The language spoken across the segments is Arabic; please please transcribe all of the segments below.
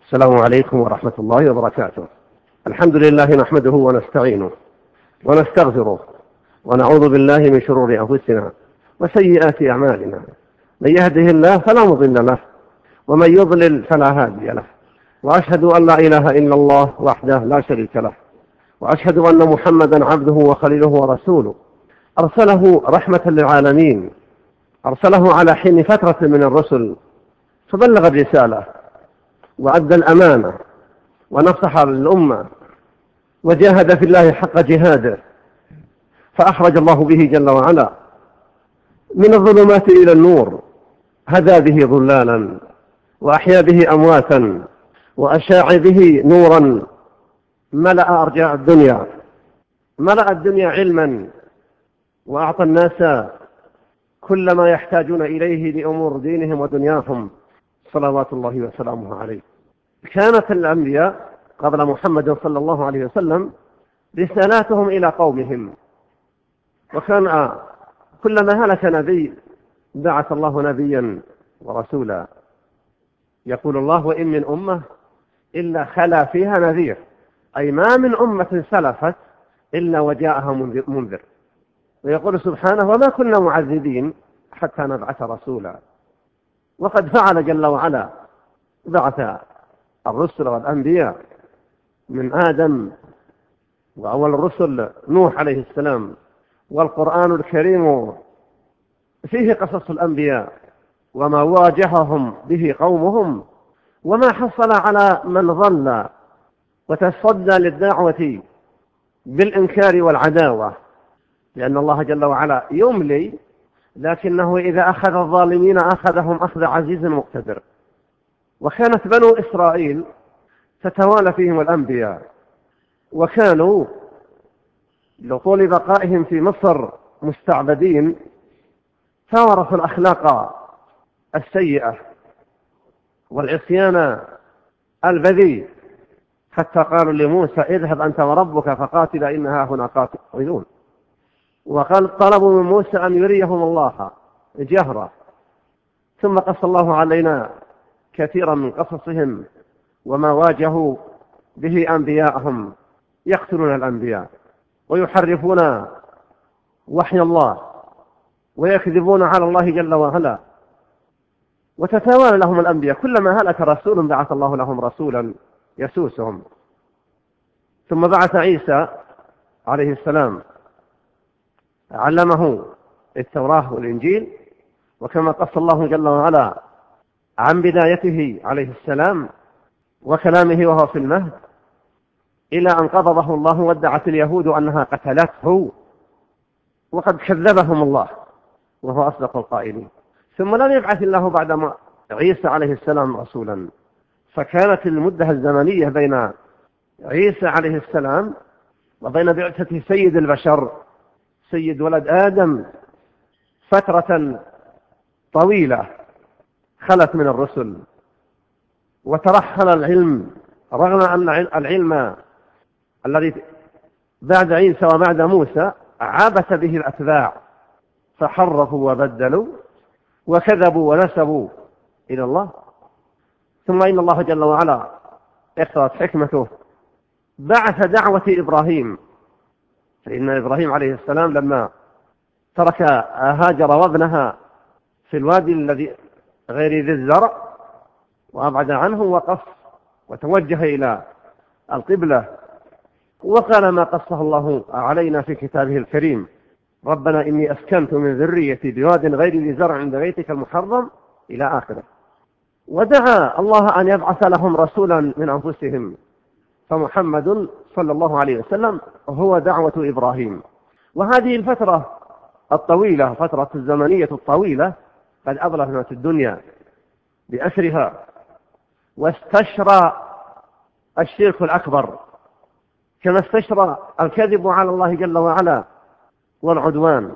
السلام عليكم ورحمة الله وبركاته. الحمد لله نحمده ونستعينه ونستغفره ونعوذ بالله من شرور أنفسنا وسيئات أعمالنا. من يهده الله فلا مضل له ومن يضلل فلا هادي له، وأشهد أن لا إله إلا الله وحده لا شريك له، وأشهد أن محمدا عبده وخليله ورسوله، أرسله رحمة للعالمين، أرسله على حين فترة من الرسل فبلغ الرسالة وأدى الأمانة ونصح للأمة وجاهد في الله حق جهاده، فأخرج الله به جل وعلا من الظلمات إلى النور، هدى به ضلالا وأحيا به أمواتا وأشاع به نورا، ملأ أرجاء الدنيا، ملأ الدنيا علما، وأعطى الناس كل ما يحتاجون إليه لأمور دينهم ودنياهم، صلوات الله وسلامه عليه. كانت الأنبياء قبل محمد صلى الله عليه وسلم رسالاتهم إلى قومهم، وكان كلما هلك نبي بعث الله نبيا ورسولا. يقول الله: وإن من أمة إلا خلا فيها نذير، أي ما من أمة سلفت إلا وجاءها منذر. ويقول سبحانه: وما كنا معذبين حتى نبعث رسولا. وقد فعل جل وعلا، بعث الرسل والأنبياء من آدم، وأول الرسل نوح عليه السلام، والقرآن الكريم فيه قصص الأنبياء وما واجههم به قومهم، وما حصل على من ظل وتصدى للدعوة بالإنكار والعداوة، لأن الله جل وعلا يملي، لكنه إذا أخذ الظالمين أخذهم أخذ عزيز مقتدر. وكانت بنو إسرائيل تتوالى فيهم الأنبياء، وكانوا لطول بقائهم في مصر مستعبدين توارثوا الأخلاق السيئة والعصيان البذيء، حتى قالوا لموسى: اذهب أنت وربك فقاتل إنها هنا قاعدون. وقال طلبوا من موسى أن يريهم الله جهرة، ثم قص الله علينا كثيرا من قصصهم وما واجهوا به أنبياءهم، يقتلون الأنبياء ويحرفون وحي الله ويكذبون على الله جل وعلا، وتتوالى لهم الأنبياء، كلما هلك رسول بعث الله لهم رسولا يسوسهم. ثم بعث عيسى عليه السلام، علمه التوراة والإنجيل، وكما قص الله جل وعلا عن بدايته عليه السلام وكلامه وهو في المهد، إلى أن قبضه الله وادعت اليهود أنها قتلته، وقد كذبهم الله وهو أصدق القائلين. ثم لم يبعث الله بعد عيسى عليه السلام رسولا، فكانت المدة الزمنية بين عيسى عليه السلام وبين بعثة سيد البشر سيد ولد آدم فترة طويلة خلت من الرسل، وترحل العلم، رغم أن العلم الذي بعد عيسى وبعد موسى عبث به الأتباع، فحرفوا وبدلوا وكذبوا ونسبوا إلى الله. ثم إن الله جل وعلا اقتضت حكمته بعث دعوة إبراهيم، فإن إبراهيم عليه السلام لما ترك هاجر وابنها في الوادي الذي غير ذي الزرع وأبعد عنه، وقف وتوجه إلى القبلة، وقال ما قصه الله علينا في كتابه الكريم: ربنا إني أسكنت من ذريتي بواد غير ذي زرع عند بيتك المحرم، إلى آخره. ودعا الله أن يبعث لهم رسولا من أنفسهم، فمحمد صلى الله عليه وسلم هو دعوة إبراهيم. وهذه الفترة الطويلة، فترة الزمنية الطويلة، قد أظلمت الدنيا بأسرها، واستشرى الشرك الأكبر، كما استشرى الكذب على الله جل وعلا والعدوان.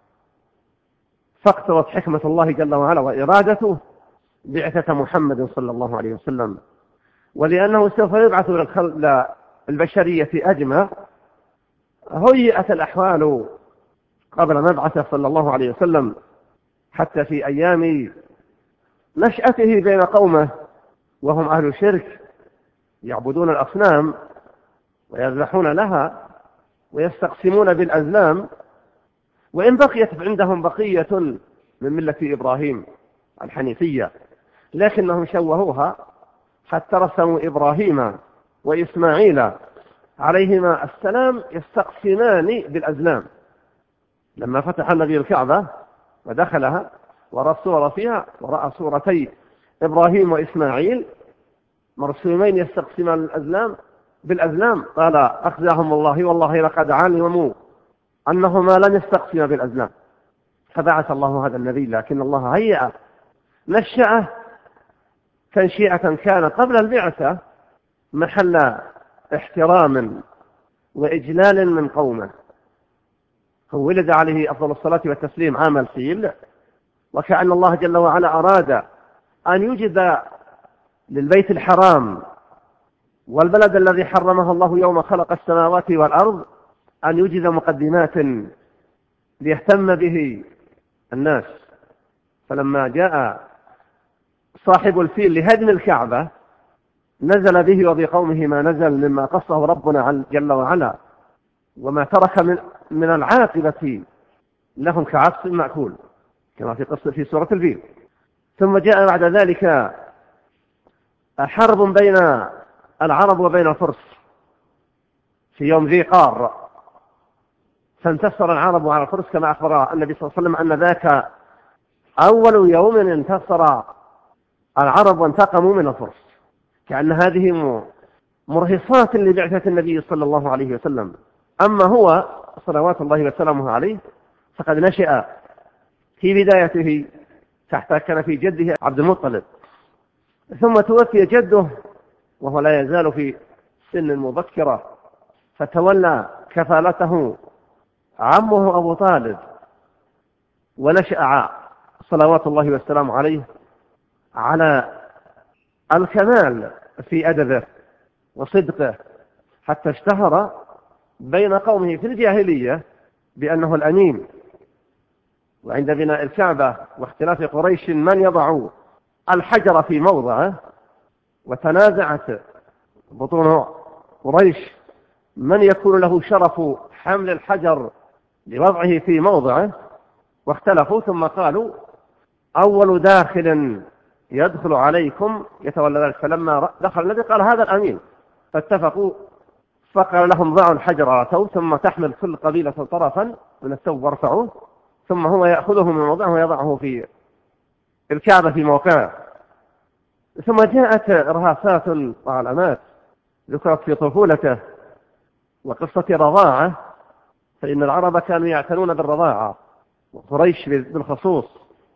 فاقتضت حكمة الله جل وعلا وإرادته بعثة محمد صلى الله عليه وسلم، ولأنه سوف يبعث للبشرية أجمع، هيئت الأحوال قبل مبعثه صلى الله عليه وسلم، حتى في أيام نشأته بين قومه وهم أهل شرك يعبدون الأصنام ويذبحون لها ويستقسمون بالأزلام، وإن بقيت عندهم بقية من ملة إبراهيم الحنيفية، لكنهم شوهوها حتى رسموا إبراهيم وإسماعيل عليهما السلام يستقسمان بالأزلام. لما فتح النبي الكعبة ودخلها ورأى الصور فيها ورأى صورتي إبراهيم وإسماعيل مرسومين يستقسمان بالأزلام قال أخزاهم الله والله لقد علموا أنهما لن يستقسما بالأزلام. فبعث الله هذا النبي، لكن الله هيأ نشأه تنشئة كان قبل البعثة محل احترام وإجلال من قومه. هو ولد عليه أفضل الصلاة والتسليم عام الفيل، وكأن الله جل وعلا أراد أن يوجد للبيت الحرام والبلد الذي حرمه الله يوم خلق السماوات والأرض أن يوجد مقدمات ليهتم به الناس. فلما جاء صاحب الفيل لهدم الكعبة نزل به وبقومه ما نزل مما قصه ربنا جل وعلا، وما ترك من العاقبة لهم كعصف مأكول كما في قصة في سورة الفيل. ثم جاء بعد ذلك حرب بين العرب وبين الفرس في يوم ذي قار، فانتصر العرب على الفرس كما أخبر النبي صلى الله عليه وسلم أن ذاك أول يوم انتصر العرب وانتقموا من الفرس، كأن هذه مرهصات لبعثة النبي صلى الله عليه وسلم. أما هو صلوات الله وسلامه عليه فقد نشأ في بدايته تحت كنف جده عبد المطلب، ثم توفي جده وهو لا يزال في سن مبكرة، فتولى كفالته عمه أبو طالب، ونشأ صلوات الله والسلام عليه على الكمال في أدبه وصدقه، حتى اشتهر بين قومه في الجاهلية بأنه الأمين. وعند بناء الكعبة واختلاف قريش من يضع الحجر في موضعه، وتنازعت بطون قريش من يكون له شرف حمل الحجر لوضعه في موضعه، واختلفوا ثم قالوا أول داخل يدخل عليكم يتولى ذلك. فلما دخل النبي قال هذا الأمين، فاتفقوا فقال لهم ضعوا الحجر على ثوب، ثم تحمل كل قبيلة طرفا من الثوب وارفعوه، ثم هو يأخذه من موضعه ويضعه في الكعبة في موقعه. ثم جاءت إرهاصات وعلامات ذكرت في طفولته وقصة رضاعة، فإن العرب كانوا يعتنون بالرضاعة وقريش بالخصوص،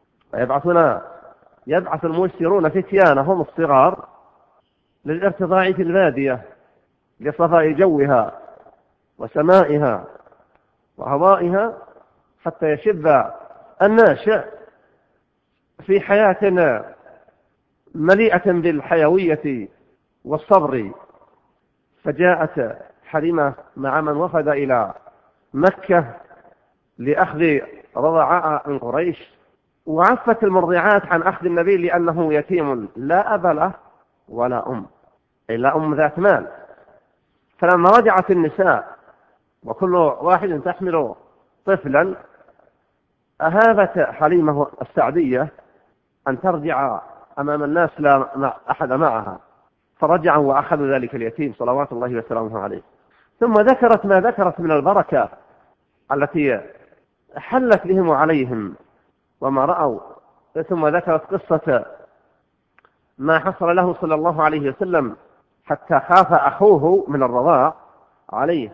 يبعث المسيرون فتيانهم الصغار للارتضاع في البادية لصفاء جوها وسمائها وهوائها، حتى يشب الناشئ في حياة مليئة بالحيوية والصبر. فجاءت حليمة مع من وفد إلى مكة لأخذ رضعاء من قريش، وعفت المرضعات عن أخذ النبي لأنه يتيم لا أب له ولا أم، إلا أم ذات مال. فلما رجعت النساء وكل واحد تحمل طفلا، أهابت حليمة السعدية أن ترجع أمام الناس لا أحد معها، فرجعوا وأخذوا ذلك اليتيم صلوات الله وسلامه عليه. ثم ذكرت ما ذكرت من البركة التي حلت بهم وعليهم وما رأوا. ثم ذكرت قصة ما حصل له صلى الله عليه وسلم حتى خاف أخوه من الرضاع عليه،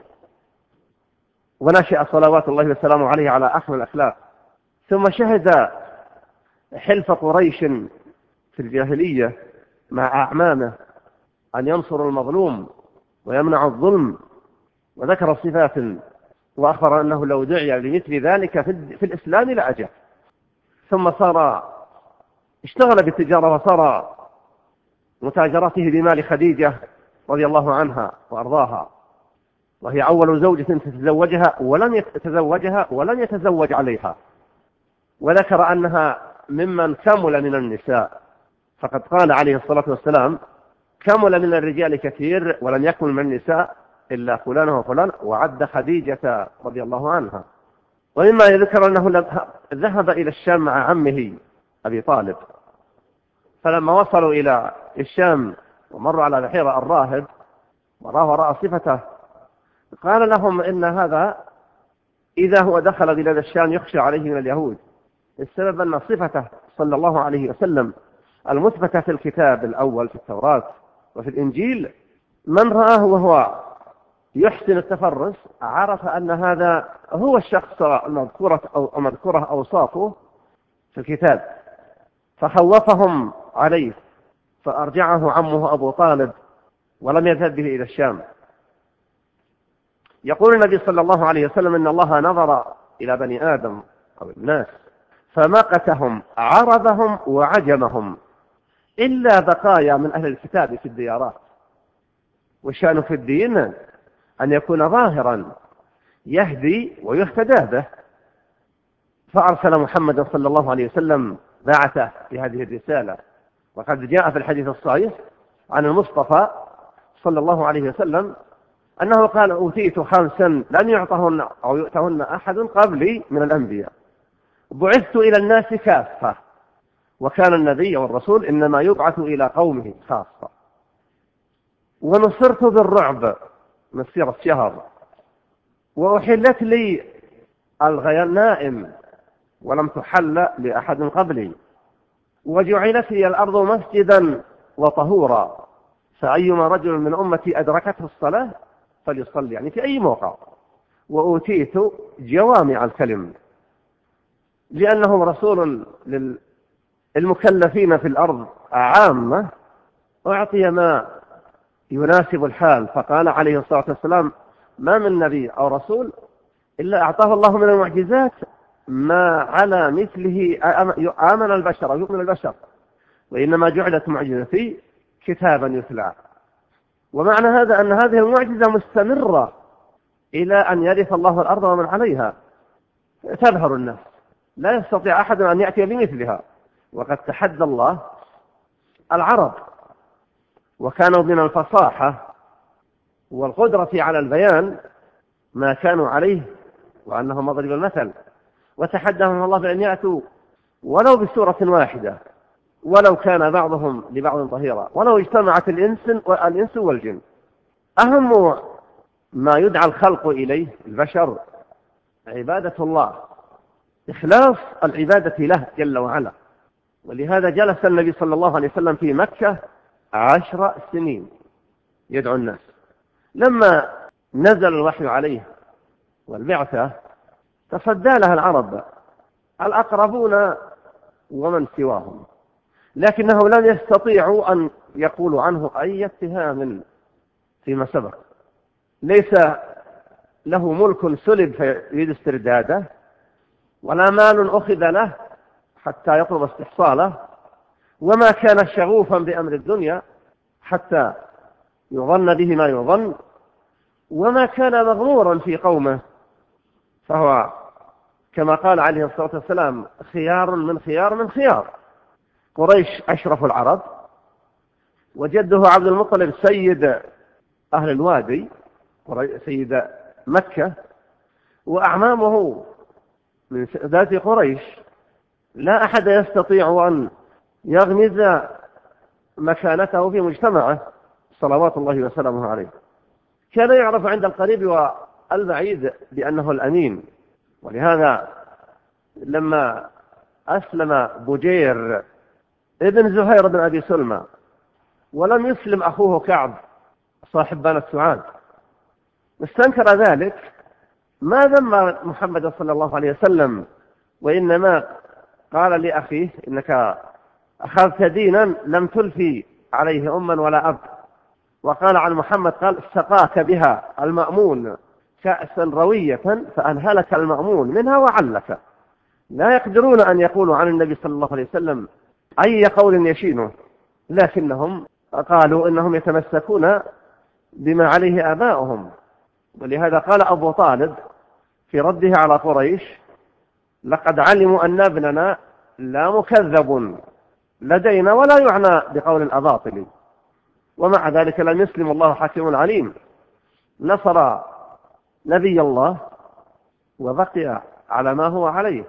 ونشأ صلوات الله وسلامه عليه على أحمد الأخلاق. ثم شهد حلف قريش في الجاهلية مع أعمامه أن ينصر المظلوم ويمنع الظلم، وذكر صفات وأخبر أنه لو دعي لمثل ذلك في الإسلام لأجاب. ثم اشتغل بالتجارة، وصار متاجرته بمال خديجة رضي الله عنها وأرضاها، وهي أول زوجة تتزوجها ولن يتزوج عليها. وذكر أنها ممن كمل من النساء، فقد قال عليه الصلاة والسلام كمل من الرجال كثير ولم يكن من النساء إلا فلان وفلان، وعد خديجة رضي الله عنها. ومما يذكر أنه ذهب إلى الشام مع عمه أبي طالب، فلما وصلوا إلى الشام ومروا على بحيرة الراهب ورأى صفته، قال لهم إن هذا إذا هو دخل بلاد الشام يخشى عليه من اليهود، السبب أن صفته صلى الله عليه وسلم المثبتة في الكتاب الأول في التوراة وفي الإنجيل، من رآه وهو يحسن التفرس عرف أن هذا هو الشخص المذكورة أوصافه في الكتاب، فخوفهم عليه فأرجعه عمه أبو طالب ولم يذهب به إلى الشام. يقول النبي صلى الله عليه وسلم إن الله نظر إلى بني آدم أو الناس فمقتهم عربهم وعجمهم إلا بقايا من أهل الكتاب في الديارات، والشأن في الدين أن يكون ظاهرا يهدي ويهتدى به، فأرسل محمد صلى الله عليه وسلم بعثه في هذه الرسالة. وقد جاء في الحديث الصحيح عن المصطفى صلى الله عليه وسلم أنه قال أوتيت 5 لم يعطهن أو يؤتهن أحد قبلي من الأنبياء، بعثت إلى الناس كافة، وكان النبي والرسول إنما يبعث إلى قومه خاصة، ونصرت بالرعب مسيرة شهر، وأحلت لي الغنائم ولم تحل لأحد قبلي، وجعلت لي الأرض مسجدا وطهورا، فأيما رجل من أمتي أدركته الصلاة فليصلي، يعني في أي موقع. وأوتيت جوامع الكلم لأنه رسول للمكلفين في الأرض عامة، أعطي ما يناسب الحال. فقال عليه الصلاة والسلام ما من نبي أو رسول إلا أعطاه الله من المعجزات ما على مثله آمن البشر أو يؤمن البشر، وإنما جعلت معجزتي كتابا يتلى. ومعنى هذا أن هذه المعجزة مستمرة إلى أن يرث الله الأرض ومن عليها، تظهر الناس لا يستطيع أحد أن يأتي بمثلها. وقد تحدى الله العرب، وكانوا من الفصاحة والقدرة على البيان ما كانوا عليه وأنه مضرب المثل، وتحداهم الله بأن يأتوا ولو بسورة واحدة ولو كان بعضهم لبعض ظهيرا، ولو اجتمعت الإنس والجن. أهم ما يدعى الخلق إليه البشر عبادة الله، إخلاص العبادة له جل وعلا. ولهذا جلس النبي صلى الله عليه وسلم في مكة 10 سنين يدعو الناس. لما نزل الوحي عليه والبعثة تصدى لها العرب الأقربون ومن سواهم، لكنهم لم يستطيعوا أن يقولوا عنه أي اتهام فيما سبق. ليس له ملك سلب فيريد استرداده، ولا مال أخذ له حتى يطلب استحصاله، وما كان شغوفا بأمر الدنيا حتى يظن به ما يظن، وما كان مغرورا في قومه، فهو كما قال عليه الصلاة والسلام خيار من خيار من خيار. قريش أشرف العرب، وجده عبد المطلب سيد أهل الوادي سيد مكة، وأعمامه من ذات قريش، لا أحد يستطيع أن يغمز مكانته في مجتمعه صلوات الله وسلامه عليه. كان يعرف عند القريب والبعيد بأنه الأمين، ولهذا لما أسلم بجير ابن زهير بن أبي سلمى ولم يسلم أخوه كعب صاحب بني سعاد استنكر ذلك، ما ذم محمد صلى الله عليه وسلم، وإنما قال لأخيه إنك أخذت دينا لم تلفي عليه أما ولا أب. وقال عن محمد قال سقاك بها المأمون كأسا روية فأنهلك المأمون منها وعلك. لا يقدرون أن يقولوا عن النبي صلى الله عليه وسلم أي قول يشينه، لكنهم قالوا إنهم يتمسكون بما عليه آباؤهم. ولهذا قال أبو طالب في رده على قريش لقد علموا أن ابننا لا مكذب لدينا ولا يعنى بقول الأباطل. ومع ذلك لم يسلم. الله حكيم عليم، نصر نبي الله وبقي على ما هو عليه،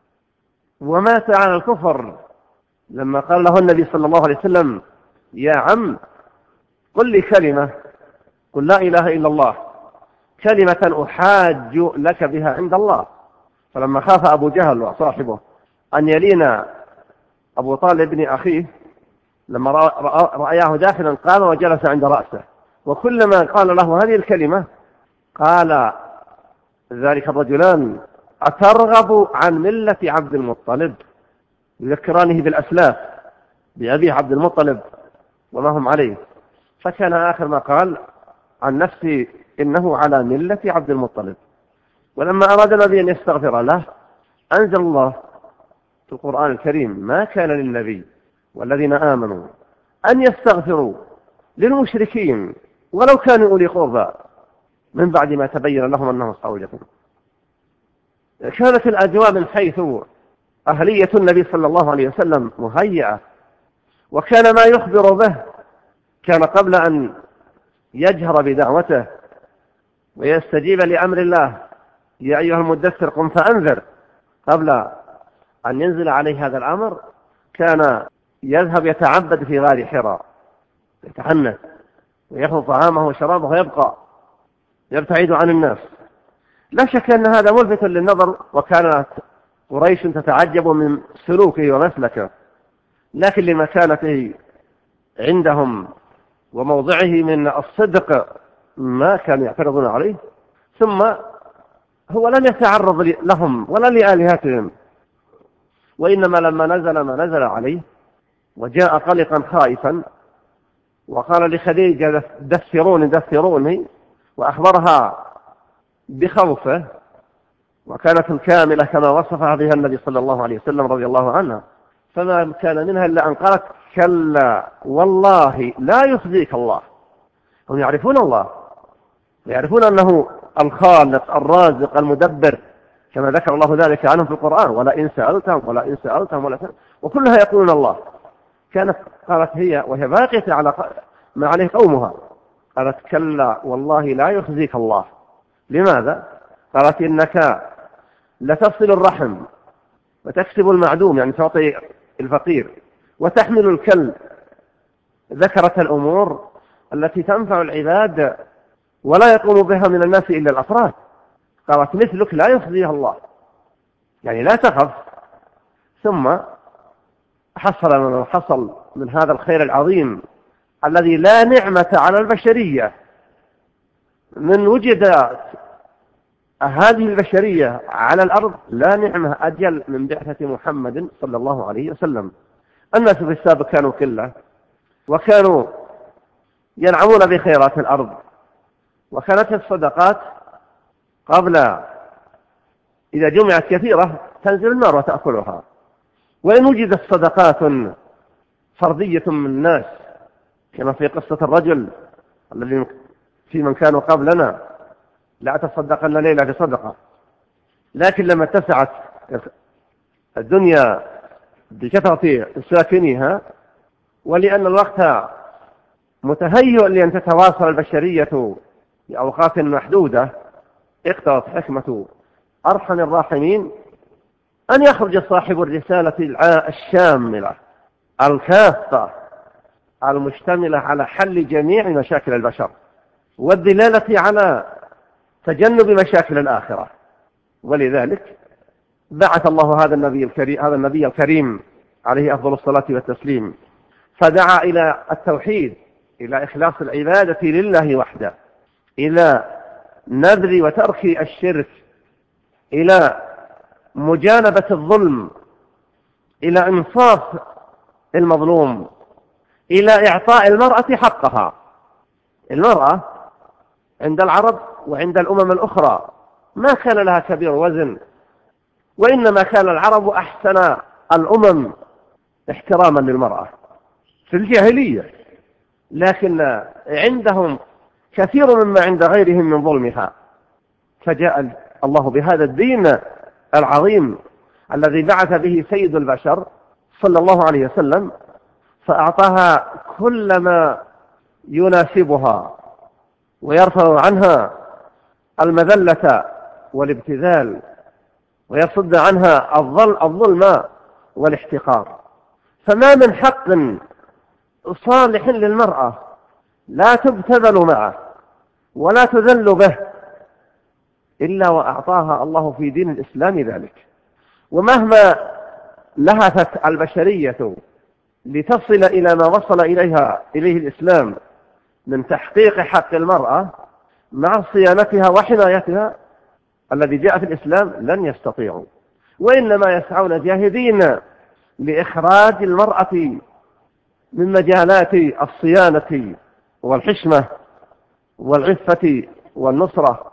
ومات على الكفر لما قال له النبي صلى الله عليه وسلم: يا عم قل لي كلمة، قل لا إله إلا الله، كلمة أحاج لك بها عند الله. فلما خاف أبو جهل وصاحبه أن يلين أبو طالب بن أخيه، لما رأياه داخلا قام وجلس عند رأسه، وكلما قال له هذه الكلمة قال ذلك الرجلان: أترغب عن ملة عبد المطلب؟ يذكرانه بالأسلاف، بأبيه عبد المطلب وما هم عليه. فكان آخر ما قال عن نفسه: إنه على ملة عبد المطلب. ولما أراد النبي أن يستغفر له أنزل الله في القرآن الكريم: ما كان للنبي والذين آمنوا أن يستغفروا للمشركين ولو كانوا أولي قربى من بعد ما تبين لهم أنهم أصحاب الجحيم. كانت الأجواء من حيث أهلية النبي صلى الله عليه وسلم مهيئة، وكان ما يخبر به كان قبل أن يجهر بدعوته ويستجيب لأمر الله: يا أيها المدثر قم فأنذر. قبل أن ينزل عليه هذا الأمر كان يذهب يتعبد في غار حراء، يتحنث ويأخذ طعامه وشرابه ويبقى يبتعد عن الناس. لا شك أن هذا ملفت للنظر، وكانت قريش تتعجب من سلوكه ومسلكه، لكن لمكانته عندهم وموضعه من الصدق ما كانوا يعترضون عليه. ثم هو لم يتعرض لهم ولا لآلهتهم، وإنما لما نزل ما نزل عليه وجاء قلقا خائفا وقال لخديجة: دثروني، وأخبرها بخوفه، وكانت الكاملة كما وصفها بها النبي صلى الله عليه وسلم رضي الله عنها، فما كان منها إلا أن قالت: كلا والله لا يخزيك الله. هم يعرفون الله، يعرفون أنه الخالق الرازق المدبر، كما ذكر الله ذلك عنهم في القرآن: ولئن سألتهم وكلها يقولون الله. قالت هي وهي باقية على ما عليه قومها، قالت: كلا والله لا يخزيك الله. لماذا؟ قالت: إنك لتصل الرحم وتكسب المعدوم، يعني تعطي الفقير، وتحمل الكل. ذكرت الأمور التي تنفع العباد ولا يقوم بها من الناس إلا الأفراد. قالت: مثلك لا يخزيها الله، يعني لا تخف. ثم حصل من هذا الخير العظيم الذي لا نعمة على البشرية من وجدت هذه البشرية على الأرض، لا نعمة أجل من بعثة محمد صلى الله عليه وسلم. الناس في السابق كانوا قلة، وكانوا ينعمون بخيرات الأرض، وكانت الصدقات قبل إذا جمعت كثيرة تنزل النار وتأكلها. وإن وجدت صدقات فردية من الناس كما في قصة الرجل الذي في من كانوا قبلنا: لا تصدقن ليلة بصدقة. لكن لما اتسعت الدنيا بكثرة ساكنيها، ولأن الوقت متهيئ لأن تتواصل البشرية بأوقات محدودة، اقتضت حكمة أرحم الراحمين أن يخرج صاحب الرسالة الشاملة الكافة المشتملة على حل جميع مشاكل البشر والدلالة على تجنب مشاكل الآخرة. ولذلك بعث الله هذا النبي الكريم عليه أفضل الصلاة والتسليم، فدعا إلى التوحيد، إلى إخلاص العبادة لله وحده، إلى نبذ وترك الشرك، إلى مجانبة الظلم، إلى إنصاف المظلوم، إلى إعطاء المرأة حقها. المرأة عند العرب وعند الأمم الأخرى ما كان لها كبير وزن، وإنما كان العرب أحسن الأمم احتراما للمرأة في الجاهلية، لكن عندهم كثير مما عند غيرهم من ظلمها. فجاء الله بهذا الدين العظيم الذي بعث به سيد البشر صلى الله عليه وسلم، فأعطاها كل ما يناسبها ويرفع عنها المذلة والابتذال ويصد عنها الظلم والاحتقار. فما من حق صالح للمرأة لا تبتذل معه ولا تذل به إلا وأعطاها الله في دين الإسلام ذلك. ومهما لهثت البشرية لتصل إلى ما وصل إليه الإسلام من تحقيق حق المرأة مع صيانتها وحمايتها الذي جاء في الإسلام لن يستطيعوا، وإنما يسعون جاهدين لإخراج المرأة من مجالات الصيانة والحشمة والعفة والنصرة.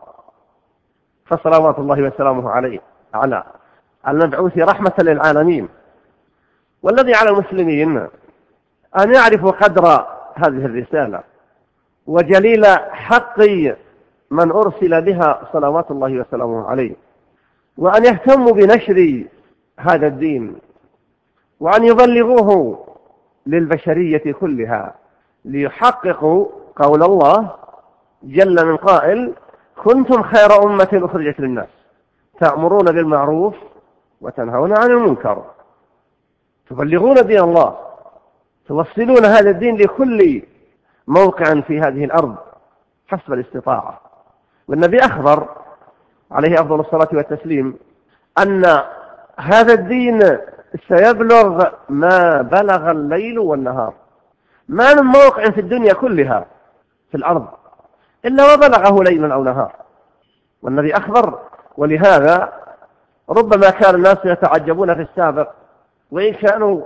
فصلوات الله وسلامه عليه على المبعوث رحمة للعالمين. والذي على المسلمين أن يعرفوا قدر هذه الرسالة وجليل حق من أرسل بها صلوات الله وسلامه عليه، وأن يهتموا بنشر هذا الدين وأن يبلغوه للبشرية كلها ليحققوا قول الله جل من قائل: كنتم خير أمة أخرجت للناس تأمرون بالمعروف وتنهون عن المنكر. تبلغون دين الله، توصلون هذا الدين لكل موقع في هذه الأرض حسب الاستطاعة. والنبي أخبر عليه أفضل الصلاة والتسليم أن هذا الدين سيبلغ ما بلغ الليل والنهار. ما من موقع في الدنيا كلها في الأرض إلا وبلغه ليل أو نهار. والنبي أخبر. ولهذا ربما كان الناس يتعجبون في السابق وإن كانوا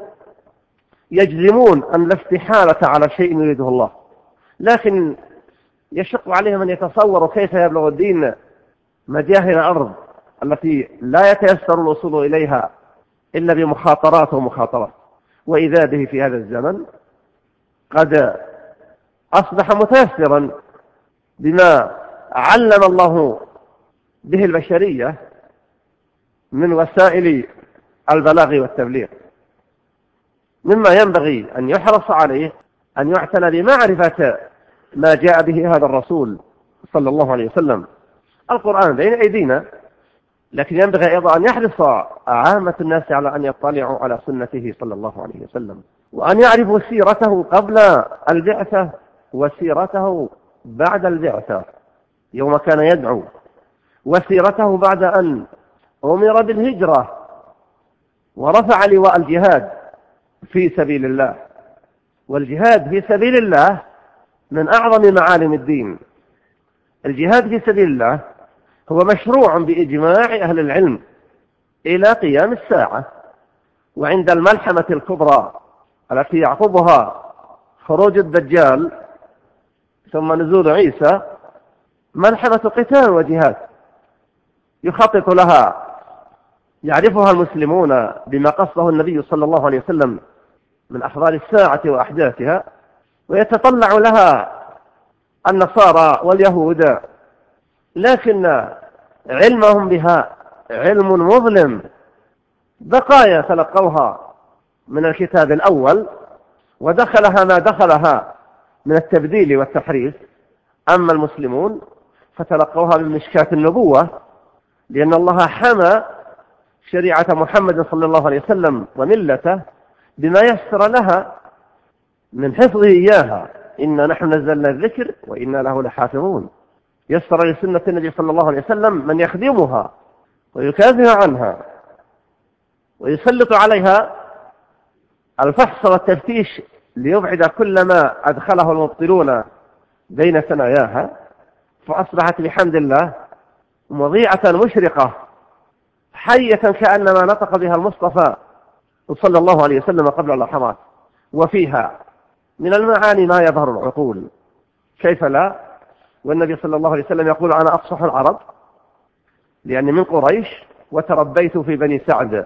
يجزمون أن لا استحالة على شيء يريده الله، لكن يشق عليهم أن يتصوروا كيف يبلغ الدين مجاهل الأرض التي لا يتيسر الوصول إليها إلا بمخاطرات ومخاطرات. وإذا به في هذا الزمن قد أصبح متيسرا بما علم الله به البشرية من وسائل البلاغ والتبليغ. مما ينبغي أن يحرص عليه أن يعتنى بمعرفة ما جاء به هذا الرسول صلى الله عليه وسلم. القرآن بين أيدينا، لكن ينبغي أيضا أن يحرص عامة الناس على أن يطلعوا على سنته صلى الله عليه وسلم، وأن يعرفوا سيرته قبل البعثة وسيرته بعد البعثة يوم كان يدعو، وسيرته بعد أن أمر بالهجرة ورفع لواء الجهاد في سبيل الله. والجهاد في سبيل الله من أعظم معالم الدين. الجهاد في سبيل الله هو مشروع بإجماع أهل العلم إلى قيام الساعة. وعند الملحمة الكبرى التي يعقبها خروج الدجال ثم نزول عيسى ملحمة قتال وجهاد يخطط لها يعرفها المسلمون بما قصه النبي صلى الله عليه وسلم من أحوال الساعة وأحداثها، ويتطلع لها النصارى واليهود، لكن علمهم بها علم مظلم، بقايا تلقوها من الكتاب الأول ودخلها ما دخلها من التبديل والتحريف. أما المسلمون فتلقوها من مشكاة النبوة، لأن الله حمى شريعة محمد صلى الله عليه وسلم وملته بما يسر لها من حفظه إياها. إنا نحن نزلنا الذكر وإنا له لحافظون. يسر لسنة النبي صلى الله عليه وسلم من يخدمها ويكافئ عنها ويسلط عليها الفحص والتفتيش ليبعد كل ما أدخله المبطلون بين ثناياها، فأصبحت بحمد الله مضيعة مشرقة حية كأنما نطق بها المصطفى صلى الله عليه وسلم قبل اللحظات. وفيها من المعاني ما يظهر العقول، كيف لا؟ والنبي صلى الله عليه وسلم يقول: أنا أفصح العرب لأني من قريش وتربيت في بني سعد.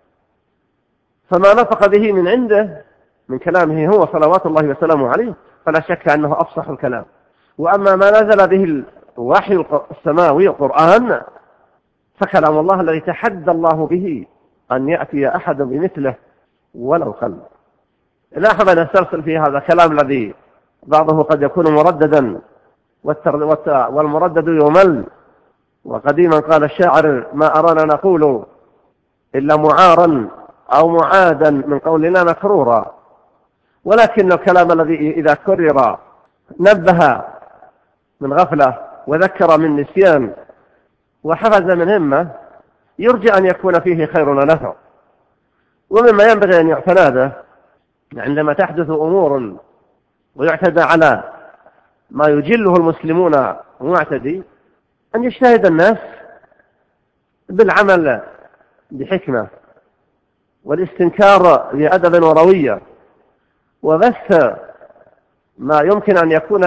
فما نطق به من عنده من كلامه هو صلوات الله وسلامه عليه فلا شك أنه أفصح الكلام. وأما ما نزل به الوحي السماوي القرآن فكلام الله الذي تحدى الله به أن يأتي أحد بمثله ولو قل. لا أحب أن أسترسل في هذا الكلام الذي بعضه قد يكون مرددا والمردد يمل. وقديما قال الشاعر: ما أرانا نقول إلا معارا أو معادا من قولنا مكرورا. ولكن الكلام الذي إذا كرر نبه من غفلة وذكر من نسيان وحفز من همة يرجى أن يكون فيه خير ونفع. ومما ينبغي أن يعتنى به عندما تحدث أمور ويعتدى على ما يجله المسلمون معتدي أن يجتهد الناس بالعمل بحكمة والاستنكار بأدب وروية وبث ما يمكن أن يكون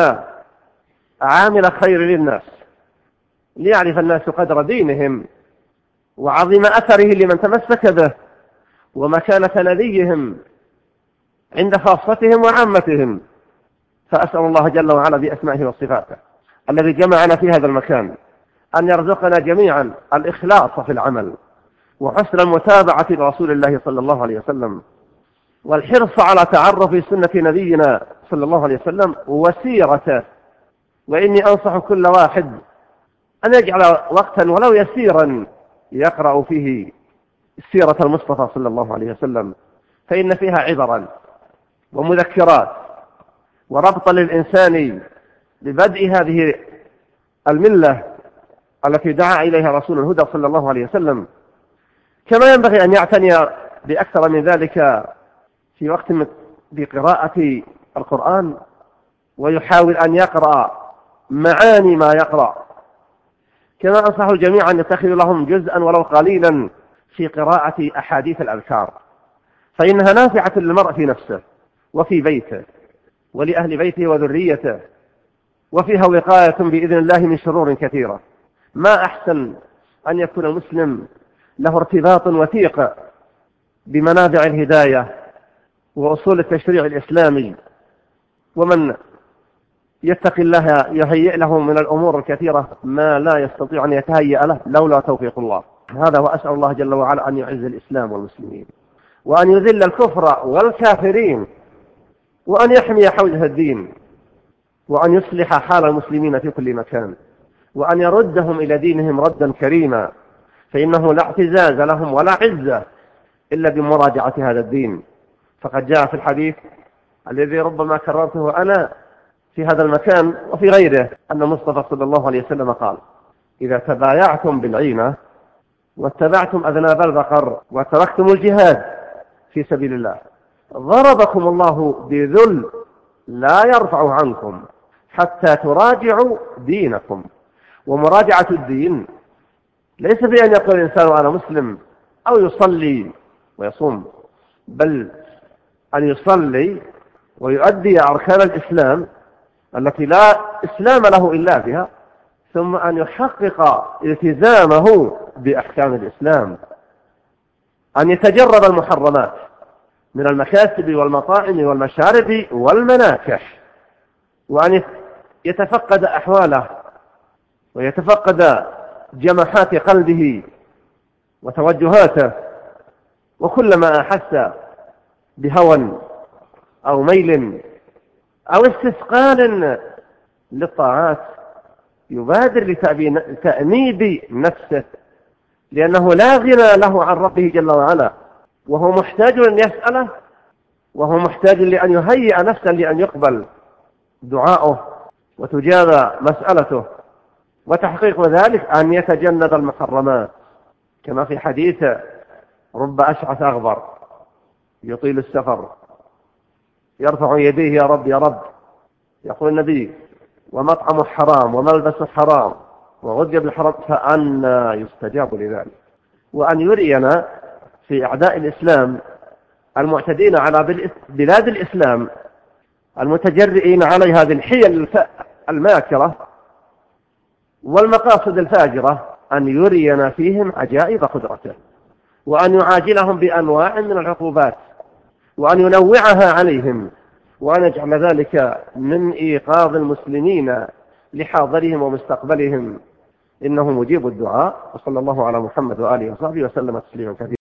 عامل خير للناس، ليعرف الناس قدر دينهم وعظيم أثره لمن تمسك به ومكانة نبيهم عند خاصتهم وعامتهم. فأسأل الله جل وعلا بأسمائه وصفاته الذي جمعنا في هذا المكان أن يرزقنا جميعا الإخلاص في العمل وحسن المتابعة لرسول الله صلى الله عليه وسلم والحرص على تعرف سنة نبينا صلى الله عليه وسلم وسيرته. وإني أنصح كل واحد أن يجعل وقتا ولو يسيرا يقرأ فيه سيرة المصطفى صلى الله عليه وسلم، فإن فيها عبرا ومذكرات وربط للإنسان ببدء هذه الملة التي دعا إليها رسول الهدى صلى الله عليه وسلم. كما ينبغي أن يعتني بأكثر من ذلك في وقت بقراءة القرآن ويحاول أن يقرأ معاني ما يقرأ. كما أنصح الجميع أن يتخذوا لهم جزءا ولو قليلا في قراءة أحاديث الأذكار، فإنها نافعة للمرء في نفسه وفي بيته ولأهل بيته وذريته، وفيها وقاية بإذن الله من شرور كثيرة. ما أحسن أن يكون المسلم له ارتباط وثيق بمنابع الهداية وأصول التشريع الإسلامي، ومن يتقي الله يهيئ له من الأمور الكثيرة ما لا يستطيع أن يتهيأ له لولا توفيق الله. هذا وأسأل الله جل وعلا أن يعز الإسلام والمسلمين وأن يذل الكفر والكافرين وأن يحمي حوزة الدين وأن يصلح حال المسلمين في كل مكان وأن يردهم إلى دينهم ردا كريما، فإنه لا اعتزاز لهم ولا عزة إلا بمراجعة هذا الدين. فقد جاء في الحديث الذي ربما كررته أنا في هذا المكان وفي غيره أن المصطفى صلى الله عليه وسلم قال: إذا تبايعتم بالعينة واتبعتم أذناب البقر وتركتم الجهاد في سبيل الله ضربكم الله بذل لا يرفع عنكم حتى تراجعوا دينكم. ومراجعة الدين ليس بأن يقول الإنسان أنا مسلم أو يصلي ويصوم، بل أن يصلي ويؤدي أركان الإسلام التي لا إسلام له إلا بها، ثم أن يحقق التزامه بأحكام الإسلام، أن يتجرب المحرمات من المكاسب والمطاعم والمشارب والمناكح، وأن يتفقد أحواله ويتفقد جمحات قلبه وتوجهاته، وكلما أحس بهوى أو ميل أو استثقال للطاعات يبادر لتأنيب نفسه، لأنه لا غنى له عن ربه جل وعلا، وهو محتاج أن يسأله، وهو محتاج لأن يهيئ نفسا لأن يقبل دعاؤه وتجاب مسألته. وتحقيق ذلك أن يتجنب المحرمات، كما في حديث: رب أشعث أغبر يطيل السفر يرفع يديه يا رب يا رب. يقول النبي: ومطعمه حرام وملبسه حرام وغذي بالحرام فأنى يستجاب لذلك. وأن يرينا في أعداء الإسلام المعتدين على بلاد الإسلام المتجرئين عليها بالحيل الماكرة والمقاصد الفاجرة أن يرينا فيهم عجائب قدرته، وأن يعاجلهم بأنواع من العقوبات، وأن ينوعها عليهم، وأن يجعل ذلك من إيقاظ المسلمين لحاضرهم ومستقبلهم. إنه مجيب الدعاء. وصلى الله على محمد وآله وصحبه وسلم تسليما كثيرا.